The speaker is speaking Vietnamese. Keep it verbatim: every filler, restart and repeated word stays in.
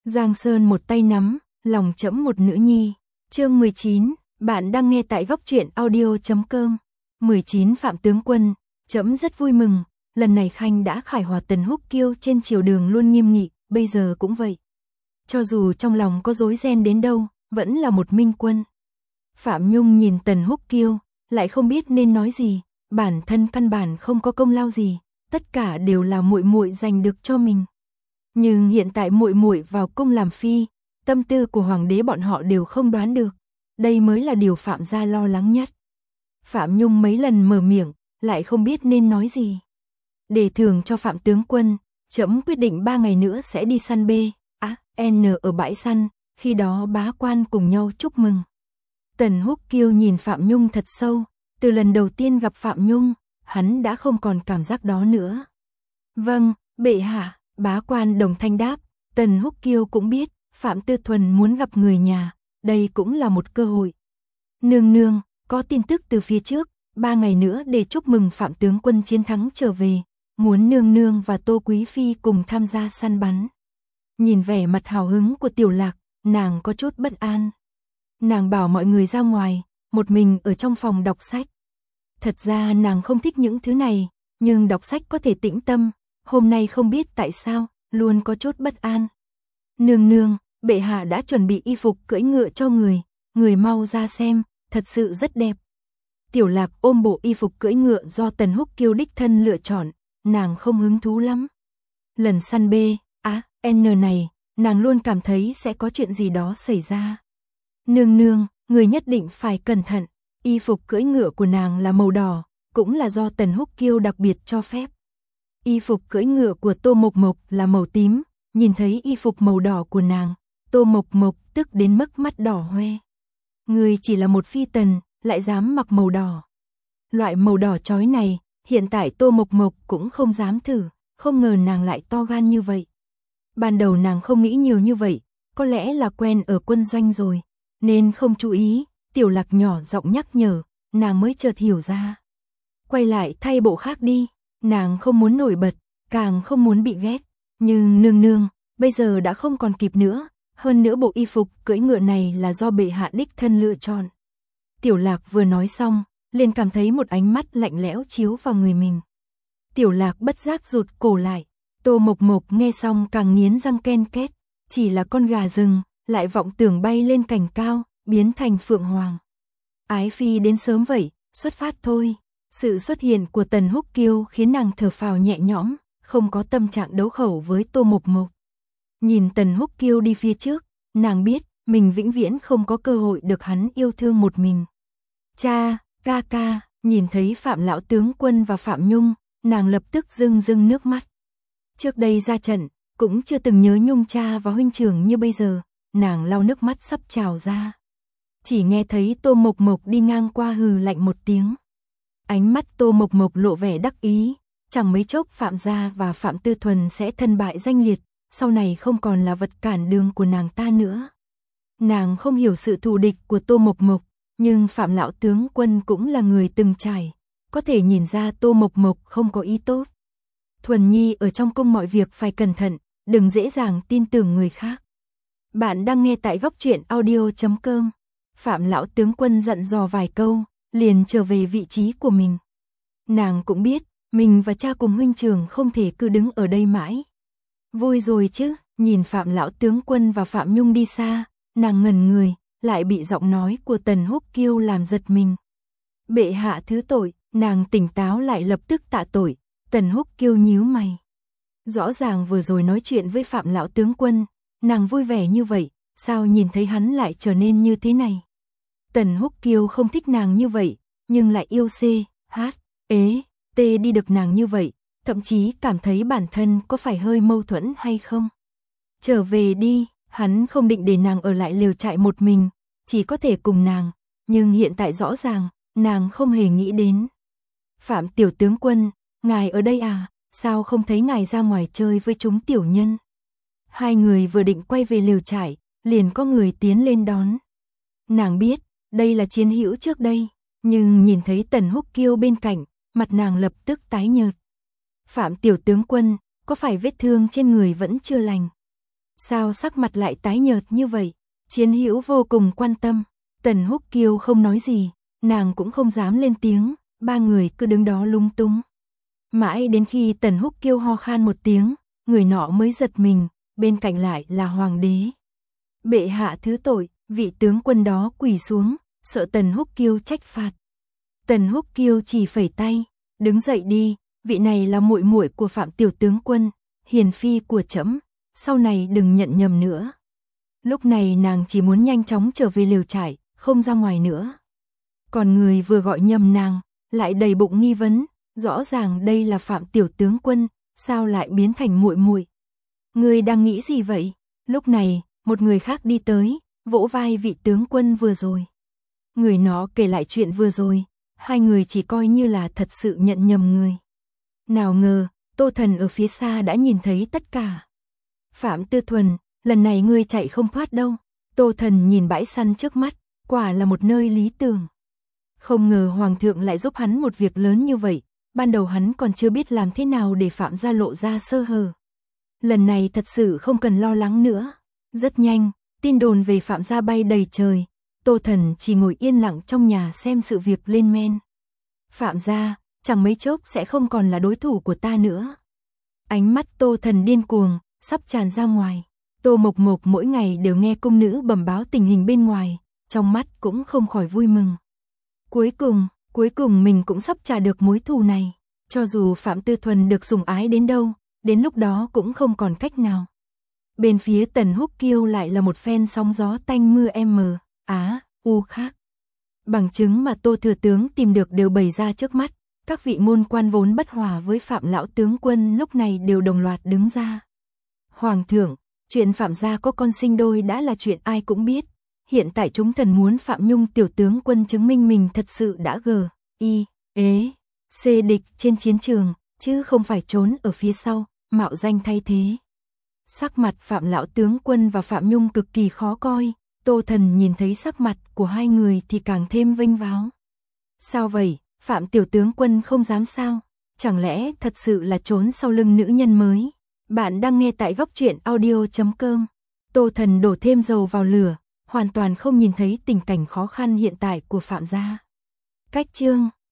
Giang Sơn một tay nắm, lòng trẫm một nữ nhi. Chương mười chín, bạn đang nghe tại góc truyện audio chấm com. mười chín Phạm tướng quân, trẫm rất vui mừng, lần này Khanh đã khải hòa Tần Húc Kiêu trên triều đường luôn nghiêm nghị, bây giờ cũng vậy. Cho dù trong lòng có rối ren đến đâu, vẫn là một minh quân. Phạm Nhung nhìn Tần Húc Kiêu, lại không biết nên nói gì, bản thân căn bản không có công lao gì, tất cả đều là muội muội giành được cho mình. Nhưng hiện tại muội muội vào cung làm phi, tâm tư của hoàng đế bọn họ đều không đoán được, đây mới là điều Phạm gia lo lắng nhất. Phạm Nhung mấy lần mở miệng, lại không biết nên nói gì. Để thưởng cho Phạm tướng quân, trẫm quyết định ba ngày nữa sẽ đi săn B, A, N ở bãi săn, khi đó bá quan cùng nhau chúc mừng. Tần Húc Kiêu nhìn Phạm Nhung thật sâu, từ lần đầu tiên gặp Phạm Nhung, hắn đã không còn cảm giác đó nữa. Vâng, bệ hạ. Bá quan đồng thanh đáp. Tần Húc Kiêu cũng biết Phạm Tư Thuần muốn gặp người nhà, đây cũng là một cơ hội. Nương nương, có tin tức từ phía trước, ba ngày nữa để chúc mừng Phạm tướng quân chiến thắng trở về, muốn nương nương và Tô Quý Phi cùng tham gia săn bắn. Nhìn vẻ mặt hào hứng của Tiểu Lạc, nàng có chút bất an. Nàng bảo mọi người ra ngoài, một mình ở trong phòng đọc sách. Thật ra nàng không thích những thứ này, nhưng đọc sách có thể tĩnh tâm. Hôm nay không biết tại sao, luôn có chút bất an. Nương nương, bệ hạ đã chuẩn bị y phục cưỡi ngựa cho người, người mau ra xem, thật sự rất đẹp. Tiểu Lạc ôm bộ y phục cưỡi ngựa do Tần Húc Kiêu đích thân lựa chọn, nàng không hứng thú lắm. Lần săn B, A, N này, nàng luôn cảm thấy sẽ có chuyện gì đó xảy ra. Nương nương, người nhất định phải cẩn thận, y phục cưỡi ngựa của nàng là màu đỏ, cũng là do Tần Húc Kiêu đặc biệt cho phép. Y phục cưỡi ngựa của Tô Mộc Mộc là màu tím, nhìn thấy y phục màu đỏ của nàng, Tô Mộc Mộc tức đến mức mắt đỏ hoe. Người chỉ là một phi tần, lại dám mặc màu đỏ. Loại màu đỏ chói này, hiện tại Tô Mộc Mộc cũng không dám thử, không ngờ nàng lại to gan như vậy. Ban đầu nàng không nghĩ nhiều như vậy, có lẽ là quen ở quân doanh rồi, nên không chú ý. Tiểu Lạc nhỏ giọng nhắc nhở, nàng mới chợt hiểu ra. Quay lại thay bộ khác đi. Nàng không muốn nổi bật, càng không muốn bị ghét. Nhưng nương nương, bây giờ đã không còn kịp nữa. Hơn nữa bộ y phục cưỡi ngựa này là do bệ hạ đích thân lựa chọn. Tiểu Lạc vừa nói xong, liền cảm thấy một ánh mắt lạnh lẽo chiếu vào người mình. Tiểu Lạc bất giác rụt cổ lại. Tô Mộc Mộc nghe xong càng nghiến răng ken két. Chỉ là con gà rừng, lại vọng tưởng bay lên cành cao, biến thành phượng hoàng. Ái phi đến sớm vậy, xuất phát thôi. Sự xuất hiện của Tần Húc Kiêu khiến nàng thở phào nhẹ nhõm, không có tâm trạng đấu khẩu với Tô Mộc Mộc. Nhìn Tần Húc Kiêu đi phía trước, nàng biết mình vĩnh viễn không có cơ hội được hắn yêu thương một mình. Cha, ca ca, nhìn thấy Phạm lão tướng quân và Phạm Nhung, nàng lập tức rưng rưng nước mắt. Trước đây ra trận, cũng chưa từng nhớ Nhung cha và huynh trưởng như bây giờ, nàng lau nước mắt sắp trào ra. Chỉ nghe thấy Tô Mộc Mộc đi ngang qua hừ lạnh một tiếng. Ánh mắt Tô Mộc Mộc lộ vẻ đắc ý, chẳng mấy chốc Phạm gia và Phạm Tư Thuần sẽ thân bại danh liệt, sau này không còn là vật cản đường của nàng ta nữa. Nàng không hiểu sự thù địch của Tô Mộc Mộc, nhưng Phạm lão tướng quân cũng là người từng trải, có thể nhìn ra Tô Mộc Mộc không có ý tốt. Thuần Nhi ở trong cung mọi việc phải cẩn thận, đừng dễ dàng tin tưởng người khác. Bạn đang nghe tại góc truyện audio chấm com. Phạm lão tướng quân dặn dò vài câu, liền trở về vị trí của mình. Nàng cũng biết, mình và cha cùng huynh trưởng không thể cứ đứng ở đây mãi. Vui rồi chứ, nhìn Phạm lão tướng quân và Phạm Nhung đi xa, nàng ngẩn người, lại bị giọng nói của Tần Húc Kiêu làm giật mình. Bệ hạ thứ tội, nàng tỉnh táo lại lập tức tạ tội. Tần Húc Kiêu nhíu mày. Rõ ràng vừa rồi nói chuyện với Phạm lão tướng quân, nàng vui vẻ như vậy, sao nhìn thấy hắn lại trở nên như thế này? Tần Húc Kiêu không thích nàng như vậy, nhưng lại yêu C, H, ế, T đi được nàng như vậy, thậm chí cảm thấy bản thân có phải hơi mâu thuẫn hay không. Trở về đi, hắn không định để nàng ở lại lều trại một mình, chỉ có thể cùng nàng, nhưng hiện tại rõ ràng, nàng không hề nghĩ đến. Phạm tiểu tướng quân, ngài ở đây à, sao không thấy ngài ra ngoài chơi với chúng tiểu nhân? Hai người vừa định quay về lều trại, liền có người tiến lên đón. Nàng biết, đây là chiến hữu trước đây, nhưng nhìn thấy Tần Húc Kiêu bên cạnh, mặt nàng lập tức tái nhợt. Phạm tiểu tướng quân, có phải vết thương trên người vẫn chưa lành? Sao sắc mặt lại tái nhợt như vậy? Chiến Hữu vô cùng quan tâm. Tần Húc Kiêu không nói gì, nàng cũng không dám lên tiếng, ba người cứ đứng đó lúng túng. Mãi đến khi Tần Húc Kiêu ho khan một tiếng, người nọ mới giật mình, bên cạnh lại là hoàng đế. Bệ hạ thứ tội, vị tướng quân đó quỳ xuống, sợ Tần Húc Kiêu trách phạt. Tần Húc Kiêu chỉ phẩy tay, đứng dậy đi, vị này là muội muội của Phạm tiểu tướng quân, hiền phi của trẫm, sau này đừng nhận nhầm nữa. Lúc này nàng chỉ muốn nhanh chóng trở về lều trại, không ra ngoài nữa. Còn người vừa gọi nhầm nàng, lại đầy bụng nghi vấn, rõ ràng đây là Phạm tiểu tướng quân, sao lại biến thành muội muội? Ngươi đang nghĩ gì vậy? Lúc này, một người khác đi tới, vỗ vai vị tướng quân vừa rồi. Người nó kể lại chuyện vừa rồi, hai người chỉ coi như là thật sự nhận nhầm người. Nào ngờ, Tô Thần ở phía xa đã nhìn thấy tất cả. Phạm Tư Thuần, lần này ngươi chạy không thoát đâu. Tô Thần nhìn bãi săn trước mắt, quả là một nơi lý tưởng. Không ngờ Hoàng thượng lại giúp hắn một việc lớn như vậy, ban đầu hắn còn chưa biết làm thế nào để Phạm gia lộ ra sơ hở. Lần này thật sự không cần lo lắng nữa. Rất nhanh, tin đồn về Phạm gia bay đầy trời. Tô Thần chỉ ngồi yên lặng trong nhà xem sự việc lên men. Phạm gia, chẳng mấy chốc sẽ không còn là đối thủ của ta nữa. Ánh mắt Tô Thần điên cuồng, sắp tràn ra ngoài. Tô Mộc Mộc mỗi ngày đều nghe cung nữ bẩm báo tình hình bên ngoài, trong mắt cũng không khỏi vui mừng. Cuối cùng, cuối cùng mình cũng sắp trả được mối thù này. Cho dù Phạm Tư Thuần được sủng ái đến đâu, đến lúc đó cũng không còn cách nào. Bên phía Tần Húc Kiêu lại là một phen sóng gió tanh mưa m, á, u khác. Bằng chứng mà Tô thừa tướng tìm được đều bày ra trước mắt, các vị môn quan vốn bất hòa với Phạm lão tướng quân lúc này đều đồng loạt đứng ra. Hoàng thượng, chuyện Phạm gia có con sinh đôi đã là chuyện ai cũng biết. Hiện tại chúng thần muốn Phạm Nhung tiểu tướng quân chứng minh mình thật sự đã gờ, y, ế, xê địch trên chiến trường, chứ không phải trốn ở phía sau, mạo danh thay thế. Sắc mặt Phạm lão tướng quân và Phạm Nhung cực kỳ khó coi, Tô Thần nhìn thấy sắc mặt của hai người thì càng thêm vênh váo. Sao vậy, Phạm tiểu tướng quân không dám sao? Chẳng lẽ thật sự là trốn sau lưng nữ nhân mới? Bạn đang nghe tại góc truyện audio chấm com. Tô Thần đổ thêm dầu vào lửa, hoàn toàn không nhìn thấy tình cảnh khó khăn hiện tại của Phạm gia. Cách chương